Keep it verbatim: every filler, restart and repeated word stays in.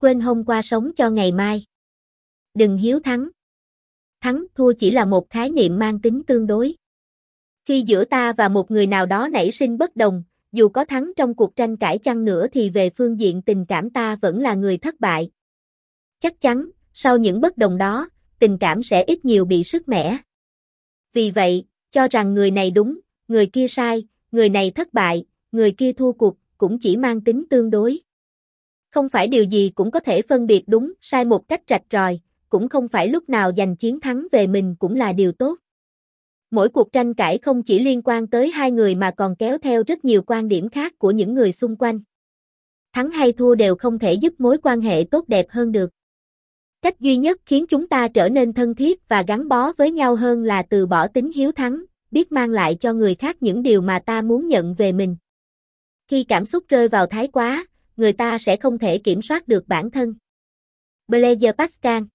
quên hôm qua sống cho ngày mai. Đừng hiếu thắng. Thắng, thua chỉ là một khái niệm mang tính tương đối. Khi giữa ta và một người nào đó nảy sinh bất đồng, dù có thắng trong cuộc tranh cãi chăng nữa thì về phương diện tình cảm ta vẫn là người thất bại. Chắc chắn, sau những bất đồng đó, tình cảm sẽ ít nhiều bị sứt mẻ. Vì vậy, cho rằng người này đúng, người kia sai, người này thất bại, người kia thua cuộc, cũng chỉ mang tính tương đối. Không phải điều gì cũng có thể phân biệt đúng, sai một cách rạch ròi, cũng không phải lúc nào giành chiến thắng về mình cũng là điều tốt. Mỗi cuộc tranh cãi không chỉ liên quan tới hai người mà còn kéo theo rất nhiều quan điểm khác của những người xung quanh. Thắng hay thua đều không thể giúp mối quan hệ tốt đẹp hơn được. Cách duy nhất khiến chúng ta trở nên thân thiết và gắn bó với nhau hơn là từ bỏ tính hiếu thắng, biết mang lại cho người khác những điều mà ta muốn nhận về mình. Khi cảm xúc rơi vào thái quá, người ta sẽ không thể kiểm soát được bản thân. Blaise Pascal